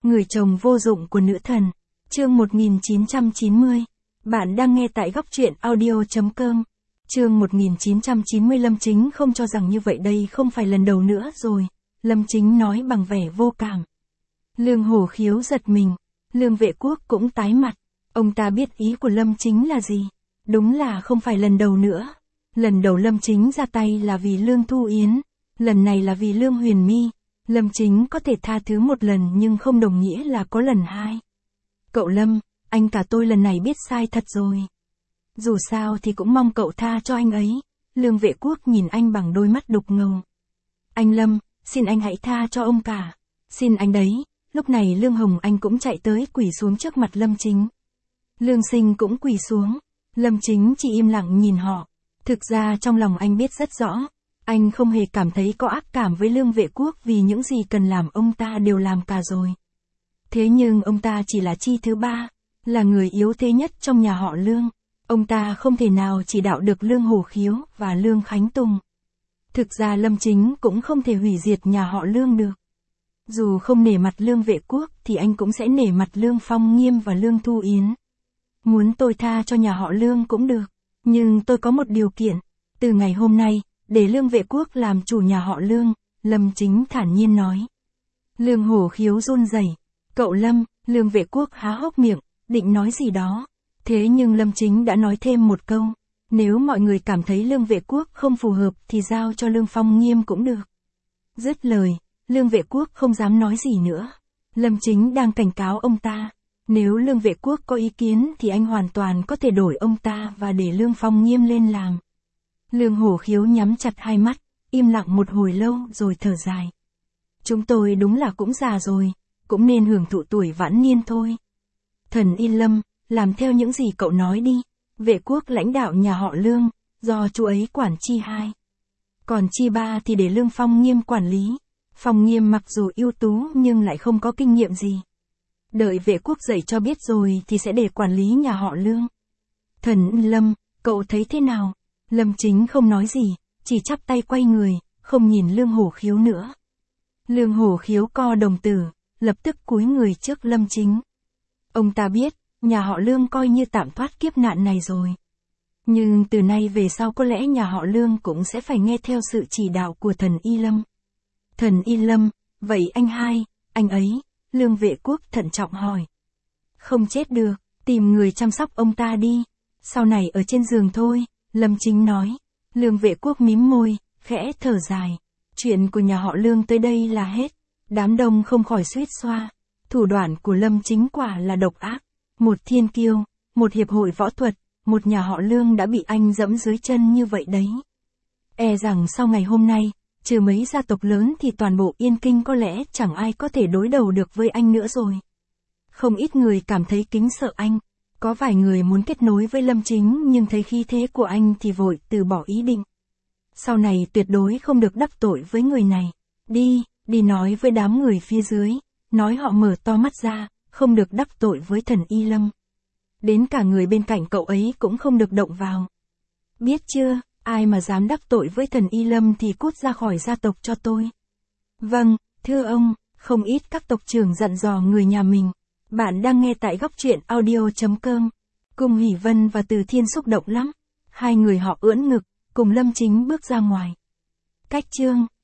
Người chồng vô dụng của nữ thần. Chương 1990. Bạn đang nghe tại góc truyện audio.com. Chương 1990. Lâm Chính không cho rằng như vậy đây không phải lần đầu nữa rồi. Lâm Chính nói bằng vẻ vô cảm. Lương Hổ Khiếu giật mình. Lương Vệ Quốc cũng tái mặt. Ông ta biết ý của Lâm Chính là gì. Đúng là không phải lần đầu nữa. Lần đầu Lâm Chính ra tay là vì Lương Thu Yến. Lần này là vì Lương Huyền My. Lâm Chính có thể tha thứ một lần nhưng không đồng nghĩa là có lần hai. Cậu Lâm, anh cả tôi lần này biết sai thật rồi. Dù sao thì cũng mong cậu tha cho anh ấy. Lương Vệ Quốc nhìn anh bằng đôi mắt đục ngầu. Anh Lâm, xin anh hãy tha cho ông cả. Xin anh đấy. Lúc này Lương Hồng Anh cũng chạy tới quỳ xuống trước mặt Lâm Chính. Lương Sinh cũng quỳ xuống. Lâm Chính chỉ im lặng nhìn họ. Thực ra trong lòng anh biết rất rõ. Anh không hề cảm thấy có ác cảm với Lương Vệ Quốc vì những gì cần làm ông ta đều làm cả rồi. Thế nhưng ông ta chỉ là chi thứ ba, là người yếu thế nhất trong nhà họ Lương. Ông ta không thể nào chỉ đạo được Lương Hổ Khiếu và Lương Khánh Tùng. Thực ra Lâm Chính cũng không thể hủy diệt nhà họ Lương được. Dù không nể mặt Lương Vệ Quốc thì anh cũng sẽ nể mặt Lương Phong Nghiêm và Lương Thu Yến. Muốn tôi tha cho nhà họ Lương cũng được, nhưng tôi có một điều kiện. Từ ngày hôm nay, để Lương Vệ Quốc làm chủ nhà họ Lương, Lâm Chính thản nhiên nói. Lương Hổ Khiếu run rẩy. Cậu Lâm, Lương Vệ Quốc há hốc miệng, định nói gì đó. Thế nhưng Lâm Chính đã nói thêm một câu. Nếu mọi người cảm thấy Lương Vệ Quốc không phù hợp thì giao cho Lương Phong Nghiêm cũng được. Dứt lời, Lương Vệ Quốc không dám nói gì nữa. Lâm Chính đang cảnh cáo ông ta. Nếu Lương Vệ Quốc có ý kiến thì anh hoàn toàn có thể đổi ông ta và để Lương Phong Nghiêm lên làm. Lương Hổ Khiếu nhắm chặt hai mắt, im lặng một hồi lâu rồi thở dài. Chúng tôi đúng là cũng già rồi, cũng nên hưởng thụ tuổi vãn niên thôi. Thần Y Lâm, làm theo những gì cậu nói đi. Vệ Quốc lãnh đạo nhà họ Lương, do chú ấy quản chi hai. Còn chi ba thì để Lương Phong Nghiêm quản lý. Phong Nghiêm mặc dù ưu tú nhưng lại không có kinh nghiệm gì. Đợi Vệ Quốc dạy cho biết rồi thì sẽ để quản lý nhà họ Lương. Thần Lâm, cậu thấy thế nào? Lâm Chính không nói gì, chỉ chắp tay quay người, không nhìn Lương Hổ Khiếu nữa. Lương Hổ Khiếu co đồng tử, lập tức cúi người trước Lâm Chính. Ông ta biết, nhà họ Lương coi như tạm thoát kiếp nạn này rồi. Nhưng từ nay về sau có lẽ nhà họ Lương cũng sẽ phải nghe theo sự chỉ đạo của thần Y Lâm. Thần Y Lâm, vậy anh hai, anh ấy, Lương Vệ Quốc thận trọng hỏi. Không chết được, tìm người chăm sóc ông ta đi. Sau này ở trên giường thôi, Lâm Chính nói. Lương Vệ Quốc mím môi, khẽ thở dài. Chuyện của nhà họ Lương tới đây là hết. Đám đông không khỏi suýt xoa. Thủ đoạn của Lâm Chính quả là độc ác. Một thiên kiêu, một hiệp hội võ thuật, một nhà họ Lương đã bị anh dẫm dưới chân như vậy đấy. E rằng sau ngày hôm nay, trừ mấy gia tộc lớn thì toàn bộ Yên Kinh có lẽ chẳng ai có thể đối đầu được với anh nữa rồi. Không ít người cảm thấy kính sợ anh. Có vài người muốn kết nối với Lâm Chính nhưng thấy khí thế của anh thì vội từ bỏ ý định. Sau này tuyệt đối không được đắc tội với người này. Đi nói với đám người phía dưới. Nói họ mở to mắt ra, không được đắc tội với thần Y Lâm. Đến cả người bên cạnh cậu ấy cũng không được động vào. Biết chưa, ai mà dám đắc tội với thần Y Lâm thì cút ra khỏi gia tộc cho tôi. Vâng, thưa ông, không ít các tộc trưởng dặn dò người nhà mình. Bạn đang nghe tại góc truyện audio.com. Cung Hỷ Vân và Từ Thiên xúc động lắm. Hai người họ ưỡn ngực, cùng Lâm Chính bước ra ngoài. Cách chương